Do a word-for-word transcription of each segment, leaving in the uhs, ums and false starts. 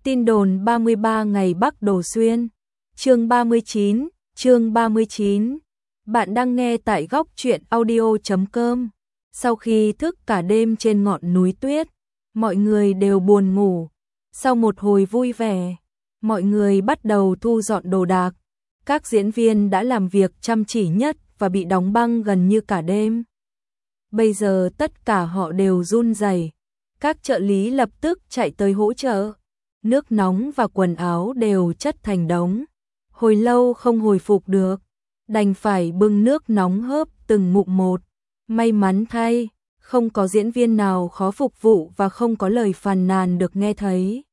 Tin đồn ba mươi ba ngày Bắc Đồ Xuyên. Chương ba mươi chín, chương ba mươi chín. Bạn đang nghe tại góc truyện audio chấm com. Sau khi thức cả đêm trên ngọn núi tuyết, mọi người đều buồn ngủ. Sau một hồi vui vẻ, mọi người bắt đầu thu dọn đồ đạc. Các diễn viên đã làm việc chăm chỉ nhất và bị đóng băng gần như cả đêm. Bây giờ tất cả họ đều run rẩy. Các trợ lý lập tức chạy tới hỗ trợ. Nước nóng và quần áo đều chất thành đống. Hồi lâu không hồi phục được, đành phải bưng nước nóng hớp từng ngụm một. May mắn thay, không có diễn viên nào khó phục vụ và không có lời phàn nàn được nghe thấy.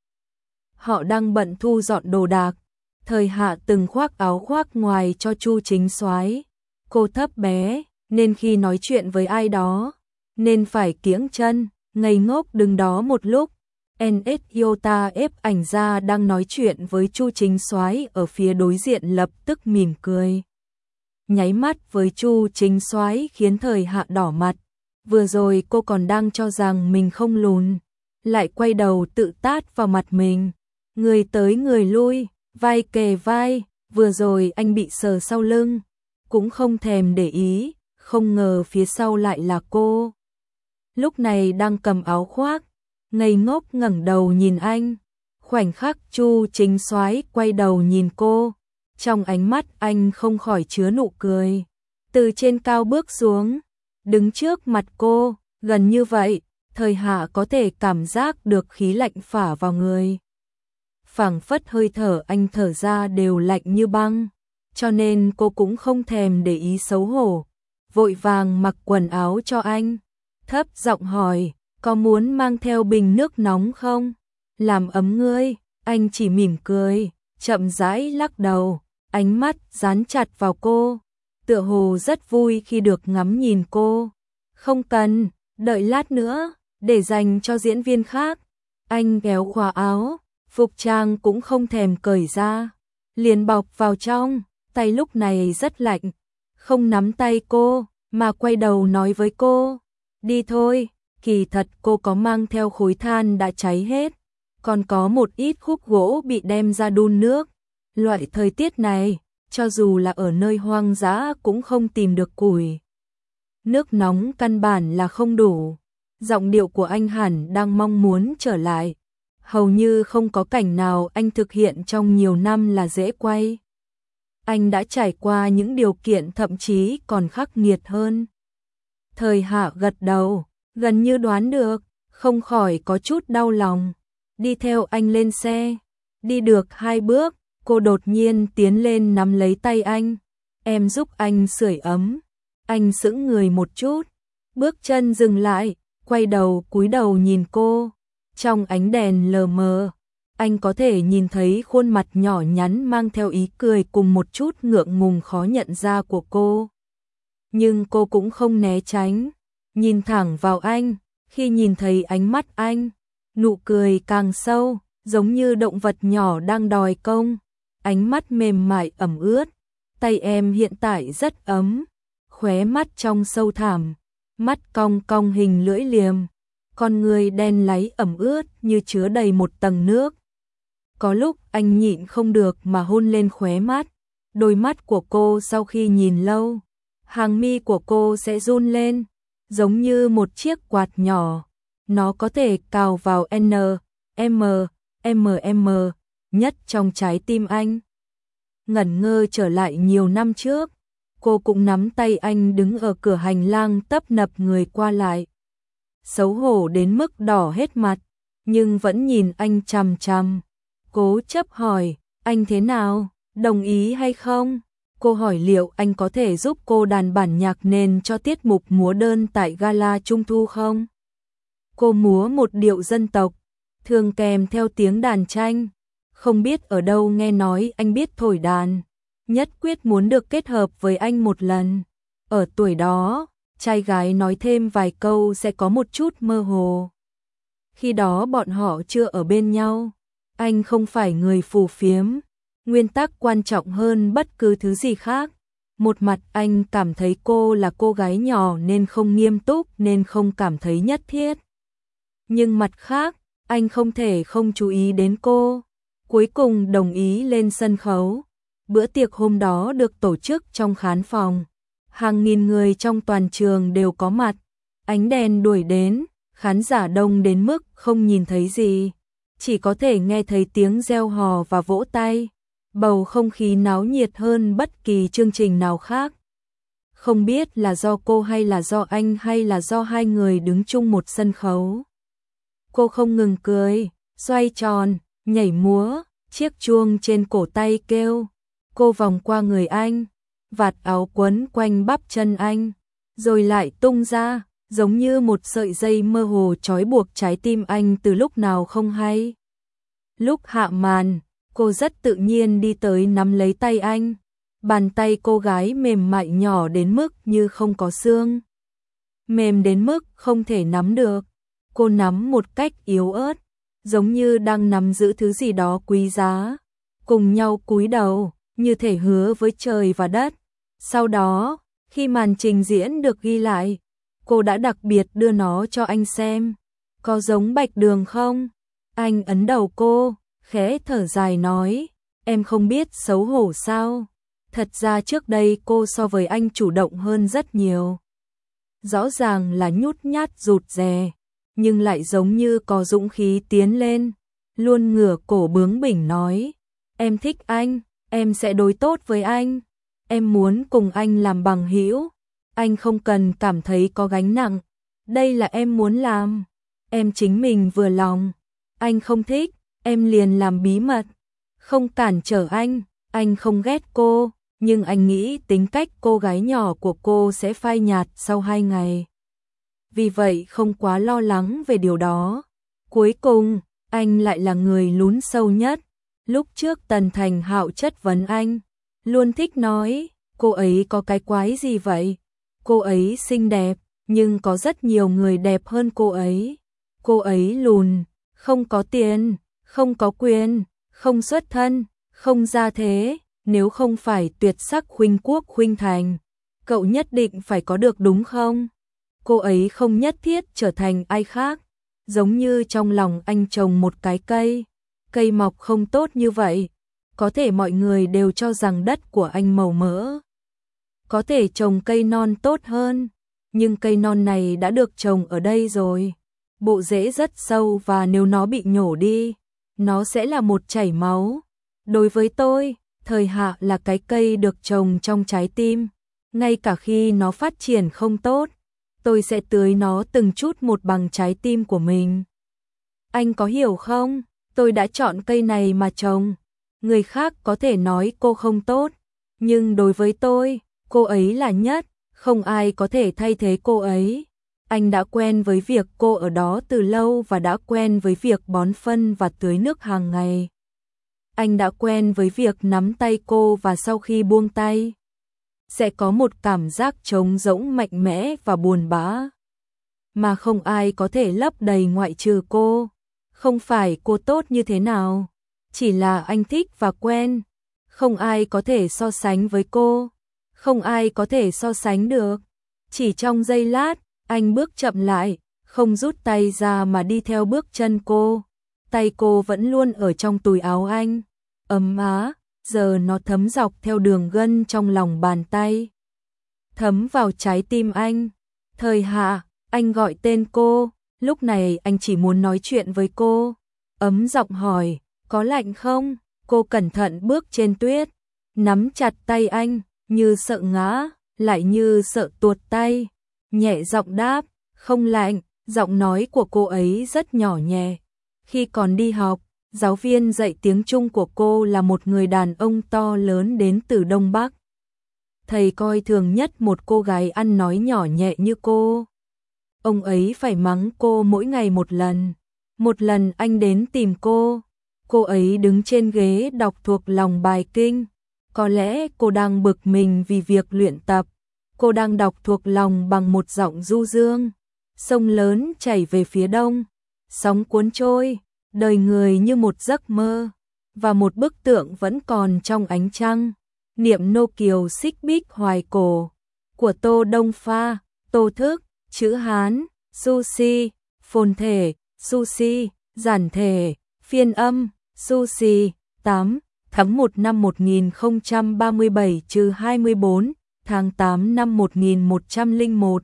Họ đang bận thu dọn đồ đạc. Thời Hạ từng khoác áo khoác ngoài cho Chu Chính Soái. Cô thấp bé, nên khi nói chuyện với ai đó, nên phải kiễng chân, ngây ngốc đứng đó một lúc. en ét Iota ép ảnh ra đang nói chuyện với Chu Chính Soái ở phía đối diện lập tức mỉm cười. Nháy mắt với Chu Chính Soái khiến Thời Hạ đỏ mặt. Vừa rồi cô còn đang cho rằng mình không lùn, lại quay đầu tự tát vào mặt mình. Người tới người lui, vai kề vai, vừa rồi anh bị sờ sau lưng, cũng không thèm để ý, không ngờ phía sau lại là cô. Lúc này đang cầm áo khoác, ngây ngốc ngẩng đầu nhìn anh. Khoảnh khắc Chu Chính Soái quay đầu nhìn cô, trong ánh mắt anh không khỏi chứa nụ cười. Từ trên cao bước xuống, đứng trước mặt cô, gần như vậy, Thời Hạ có thể cảm giác được khí lạnh phả vào người. Phảng phất hơi thở anh thở ra đều lạnh như băng, cho nên cô cũng không thèm để ý xấu hổ, vội vàng mặc quần áo cho anh, thấp giọng hỏi, có muốn mang theo bình nước nóng không? Làm ấm ngươi. Anh chỉ mỉm cười, chậm rãi lắc đầu, ánh mắt dán chặt vào cô, tựa hồ rất vui khi được ngắm nhìn cô. Không cần, đợi lát nữa, để dành cho diễn viên khác. Anh kéo khóa áo, phục trang cũng không thèm cởi ra, liền bọc vào trong, tay lúc này rất lạnh, không nắm tay cô, mà quay đầu nói với cô, đi thôi. Kỳ thật cô có mang theo khối than đã cháy hết, còn có một ít khúc gỗ bị đem ra đun nước. Loại thời tiết này, cho dù là ở nơi hoang dã cũng không tìm được củi. Nước nóng căn bản là không đủ. Giọng điệu của anh hẳn đang mong muốn trở lại. Hầu như không có cảnh nào anh thực hiện trong nhiều năm là dễ quay. Anh đã trải qua những điều kiện thậm chí còn khắc nghiệt hơn. Thời Hạ gật đầu, gần như đoán được, không khỏi có chút đau lòng. Đi theo anh lên xe, đi được hai bước, cô đột nhiên tiến lên nắm lấy tay anh. Em giúp anh sưởi ấm. Anh sững người một chút, bước chân dừng lại, quay đầu cúi đầu nhìn cô. Trong ánh đèn lờ mờ, anh có thể nhìn thấy khuôn mặt nhỏ nhắn mang theo ý cười cùng một chút ngượng ngùng khó nhận ra của cô. Nhưng cô cũng không né tránh, nhìn thẳng vào anh. Khi nhìn thấy ánh mắt anh, nụ cười càng sâu, giống như động vật nhỏ đang đòi công. Ánh mắt mềm mại ẩm ướt. Tay em hiện tại rất ấm, khóe mắt trong sâu thẳm, mắt cong cong hình lưỡi liềm, con người đen láy ẩm ướt như chứa đầy một tầng nước. Có lúc anh nhịn không được mà hôn lên khóe mắt. Đôi mắt của cô sau khi nhìn lâu, hàng mi của cô sẽ run lên, giống như một chiếc quạt nhỏ. Nó có thể cào vào N, M, M M, nhất trong trái tim anh. Ngẩn ngơ trở lại nhiều năm trước, cô cũng nắm tay anh đứng ở cửa hành lang tấp nập người qua lại. Xấu hổ đến mức đỏ hết mặt, nhưng vẫn nhìn anh chằm chằm. Cố chấp hỏi, anh thế nào, đồng ý hay không? Cô hỏi liệu anh có thể giúp cô đàn bản nhạc nền cho tiết mục múa đơn tại gala Trung thu không? Cô múa một điệu dân tộc, thường kèm theo tiếng đàn tranh. Không biết ở đâu nghe nói anh biết thổi đàn, nhất quyết muốn được kết hợp với anh một lần. Ở tuổi đó, trai gái nói thêm vài câu sẽ có một chút mơ hồ. Khi đó bọn họ chưa ở bên nhau. Anh không phải người phù phiếm, nguyên tắc quan trọng hơn bất cứ thứ gì khác. Một mặt anh cảm thấy cô là cô gái nhỏ nên không nghiêm túc, nên không cảm thấy nhất thiết. Nhưng mặt khác, anh không thể không chú ý đến cô. Cuối cùng đồng ý lên sân khấu. Bữa tiệc hôm đó được tổ chức trong khán phòng. Hàng nghìn người trong toàn trường đều có mặt. Ánh đèn đuổi đến, khán giả đông đến mức không nhìn thấy gì. Chỉ có thể nghe thấy tiếng reo hò và vỗ tay. Bầu không khí náo nhiệt hơn bất kỳ chương trình nào khác. Không biết là do cô hay là do anh hay là do hai người đứng chung một sân khấu. Cô không ngừng cười, xoay tròn, nhảy múa, chiếc chuông trên cổ tay kêu. Cô vòng qua người anh, vạt áo quấn quanh bắp chân anh, rồi lại tung ra, giống như một sợi dây mơ hồ trói buộc trái tim anh từ lúc nào không hay. Lúc hạ màn, cô rất tự nhiên đi tới nắm lấy tay anh. Bàn tay cô gái mềm mại nhỏ đến mức như không có xương. Mềm đến mức không thể nắm được. Cô nắm một cách yếu ớt, giống như đang nắm giữ thứ gì đó quý giá. Cùng nhau cúi đầu, như thể hứa với trời và đất. Sau đó, khi màn trình diễn được ghi lại, cô đã đặc biệt đưa nó cho anh xem. Có giống Bạch Đường không? Anh ấn đầu cô, khẽ thở dài nói, em không biết xấu hổ sao? Thật ra trước đây cô so với anh chủ động hơn rất nhiều. Rõ ràng là nhút nhát rụt rè, nhưng lại giống như có dũng khí tiến lên. Luôn ngửa cổ bướng bỉnh nói, em thích anh, em sẽ đối tốt với anh. Em muốn cùng anh làm bằng hữu. Anh không cần cảm thấy có gánh nặng. Đây là em muốn làm. Em chính mình vừa lòng. Anh không thích, em liền làm bí mật. Không cản trở anh, anh không ghét cô. Nhưng anh nghĩ tính cách cô gái nhỏ của cô sẽ phai nhạt sau hai ngày. Vì vậy không quá lo lắng về điều đó. Cuối cùng, anh lại là người lún sâu nhất. Lúc trước Tần Thành Hạo chất vấn anh, luôn thích nói, cô ấy có cái quái gì vậy? Cô ấy xinh đẹp, nhưng có rất nhiều người đẹp hơn cô ấy. Cô ấy lùn, không có tiền, không có quyền, không xuất thân, không gia thế. Nếu không phải tuyệt sắc khuynh quốc khuynh thành, cậu nhất định phải có được đúng không? Cô ấy không nhất thiết trở thành ai khác. Giống như trong lòng anh trồng một cái cây, cây mọc không tốt như vậy. Có thể mọi người đều cho rằng đất của anh màu mỡ. Có thể trồng cây non tốt hơn, nhưng cây non này đã được trồng ở đây rồi. Bộ rễ rất sâu và nếu nó bị nhổ đi, nó sẽ là một chảy máu. Đối với tôi, Thời Hạ là cái cây được trồng trong trái tim. Ngay cả khi nó phát triển không tốt, tôi sẽ tưới nó từng chút một bằng trái tim của mình. Anh có hiểu không? Tôi đã chọn cây này mà trồng. Người khác có thể nói cô không tốt, nhưng đối với tôi, cô ấy là nhất, không ai có thể thay thế cô ấy. Anh đã quen với việc cô ở đó từ lâu và đã quen với việc bón phân và tưới nước hàng ngày. Anh đã quen với việc nắm tay cô và sau khi buông tay, sẽ có một cảm giác trống rỗng mạnh mẽ và buồn bã, mà không ai có thể lấp đầy ngoại trừ cô. Không phải cô tốt như thế nào, chỉ là anh thích và quen. Không ai có thể so sánh với cô, không ai có thể so sánh được. Chỉ trong giây lát, anh bước chậm lại, không rút tay ra mà đi theo bước chân cô. Tay cô vẫn luôn ở trong túi áo anh. Ấm á, giờ nó thấm dọc theo đường gân trong lòng bàn tay, thấm vào trái tim anh. Thời Hạ, anh gọi tên cô, lúc này anh chỉ muốn nói chuyện với cô. Ấm giọng hỏi, có lạnh không? Cô cẩn thận bước trên tuyết, nắm chặt tay anh, như sợ ngã, lại như sợ tuột tay. Nhẹ giọng đáp, không lạnh. Giọng nói của cô ấy rất nhỏ nhẹ. Khi còn đi học, giáo viên dạy tiếng Trung của cô là một người đàn ông to lớn đến từ Đông Bắc. Thầy coi thường nhất một cô gái ăn nói nhỏ nhẹ như cô. Ông ấy phải mắng cô mỗi ngày một lần. Một lần anh đến tìm cô, cô ấy đứng trên ghế đọc thuộc lòng bài kinh. Có lẽ cô đang bực mình vì việc luyện tập. Cô đang đọc thuộc lòng bằng một giọng du dương. Sông lớn chảy về phía đông, sóng cuốn trôi, đời người như một giấc mơ, và một bức tượng vẫn còn trong ánh trăng. Niệm nô kiều xích bích hoài cổ, của Tô Đông Pha, Tô Thức, chữ Hán, sushi, phồn thể, sushi, Giản thể, phiên âm, sushi, tám tháng một năm một nghìn không trăm ba mươi bảy trừ hai mươi bốn, tháng tám năm một nghìn một trăm lẻ một.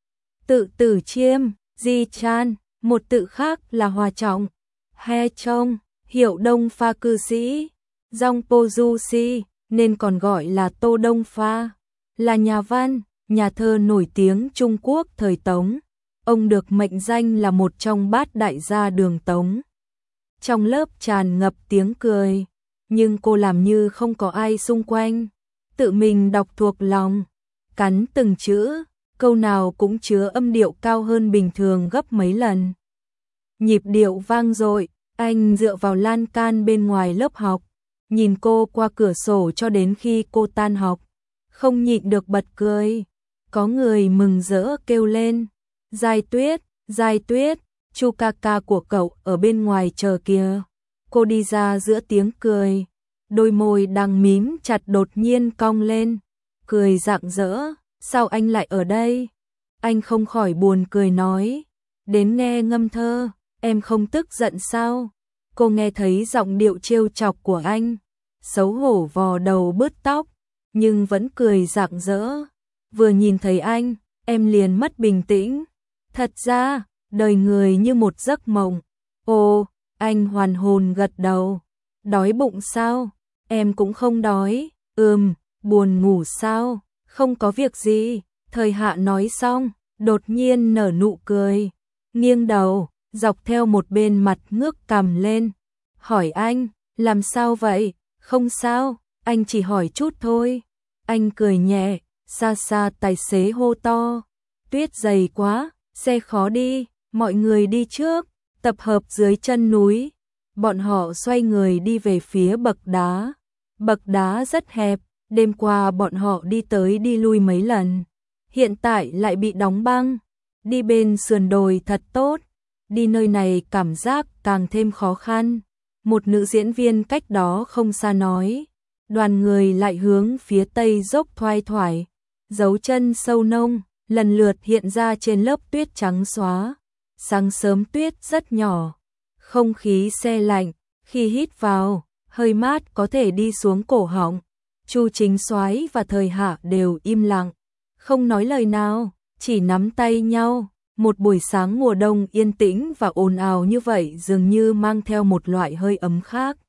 Tự Tử Chiêm, Di Chan, một tự khác là Hòa Trọng, He Trông, hiệu Đông Pha cư sĩ, Dong Po Du Si, nên còn gọi là Tô Đông Pha, là nhà văn, nhà thơ nổi tiếng Trung Quốc thời Tống. Ông được mệnh danh là một trong bát đại gia đường Tống. Trong lớp tràn ngập tiếng cười, nhưng cô làm như không có ai xung quanh, tự mình đọc thuộc lòng, cắn từng chữ, câu nào cũng chứa âm điệu cao hơn bình thường gấp mấy lần. Nhịp điệu vang dội, anh dựa vào lan can bên ngoài lớp học, nhìn cô qua cửa sổ cho đến khi cô tan học, không nhịn được bật cười. Có người mừng rỡ kêu lên, Giai Tuyết, Giai Tuyết, Chu ca ca của cậu ở bên ngoài chờ kìa. Cô đi ra giữa tiếng cười, đôi môi đang mím chặt đột nhiên cong lên, cười rạng rỡ, sao anh lại ở đây? Anh không khỏi buồn cười nói, đến nghe ngâm thơ, em không tức giận sao? Cô nghe thấy giọng điệu trêu chọc của anh, xấu hổ vò đầu bứt tóc, nhưng vẫn cười rạng rỡ. Vừa nhìn thấy anh, em liền mất bình tĩnh. Thật ra, đời người như một giấc mộng. Ồ, anh hoàn hồn gật đầu. Đói bụng sao? Em cũng không đói. Ừm, buồn ngủ sao? Không có việc gì. Thời Hạ nói xong, đột nhiên nở nụ cười, nghiêng đầu, dọc theo một bên mặt ngước cằm lên, hỏi anh, làm sao vậy? Không sao, anh chỉ hỏi chút thôi. Anh cười nhẹ, xa xa tài xế hô to, tuyết dày quá, xe khó đi, mọi người đi trước, tập hợp dưới chân núi. Bọn họ xoay người đi về phía bậc đá. Bậc đá rất hẹp, đêm qua bọn họ đi tới đi lui mấy lần, hiện tại lại bị đóng băng. Đi bên sườn đồi thật tốt, đi nơi này cảm giác càng thêm khó khăn. Một nữ diễn viên cách đó không xa nói. Đoàn người lại hướng phía tây dốc thoai thoải, dấu chân sâu nông, lần lượt hiện ra trên lớp tuyết trắng xóa. Sáng sớm tuyết rất nhỏ, không khí se lạnh, khi hít vào, hơi mát có thể đi xuống cổ họng. Chu Chính Soái và Thời Hạ đều im lặng, không nói lời nào, chỉ nắm tay nhau. Một buổi sáng mùa đông yên tĩnh và ồn ào như vậy dường như mang theo một loại hơi ấm khác.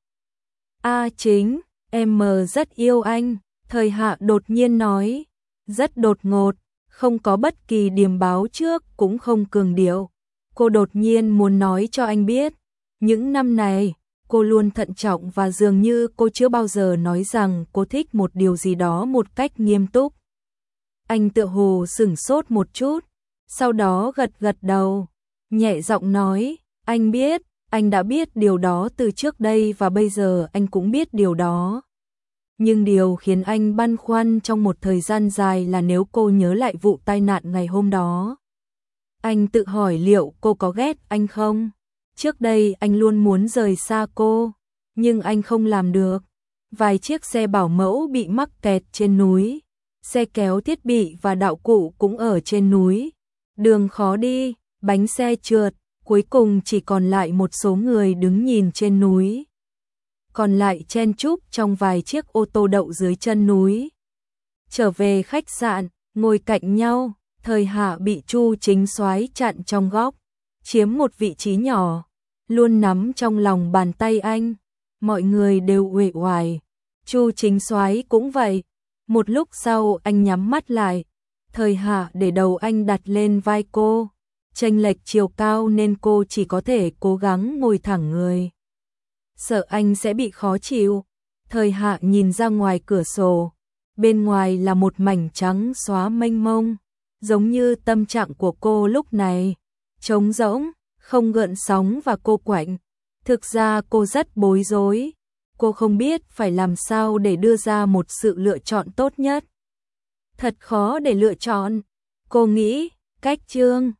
A Chính, em mờ rất yêu anh, Thời Hạ đột nhiên nói, rất đột ngột, không có bất kỳ điềm báo trước cũng không cường điệu. Cô đột nhiên muốn nói cho anh biết, những năm này, cô luôn thận trọng và dường như cô chưa bao giờ nói rằng cô thích một điều gì đó một cách nghiêm túc. Anh tựa hồ sửng sốt một chút, sau đó gật gật đầu, nhẹ giọng nói, anh biết, anh đã biết điều đó từ trước đây và bây giờ anh cũng biết điều đó. Nhưng điều khiến anh băn khoăn trong một thời gian dài là nếu cô nhớ lại vụ tai nạn ngày hôm đó. Anh tự hỏi liệu cô có ghét anh không? Trước đây anh luôn muốn rời xa cô, nhưng anh không làm được. Vài chiếc xe bảo mẫu bị mắc kẹt trên núi, xe kéo thiết bị và đạo cụ cũng ở trên núi. Đường khó đi, bánh xe trượt, cuối cùng chỉ còn lại một số người đứng nhìn trên núi. Còn lại chen chúc trong vài chiếc ô tô đậu dưới chân núi. Trở về khách sạn, ngồi cạnh nhau, Thời Hạ bị Chu Chính Soái chặn trong góc, chiếm một vị trí nhỏ, luôn nắm trong lòng bàn tay anh. Mọi người đều uể oải, Chu Chính Soái cũng vậy. Một lúc sau anh nhắm mắt lại, Thời Hạ để đầu anh đặt lên vai cô, chênh lệch chiều cao nên cô chỉ có thể cố gắng ngồi thẳng người. Sợ anh sẽ bị khó chịu, Thời Hạ nhìn ra ngoài cửa sổ, bên ngoài là một mảnh trắng xóa mênh mông, giống như tâm trạng của cô lúc này, trống rỗng, không gợn sóng và cô quạnh. Thực ra cô rất bối rối, cô không biết phải làm sao để đưa ra một sự lựa chọn tốt nhất. Thật khó để lựa chọn, cô nghĩ, cách Trương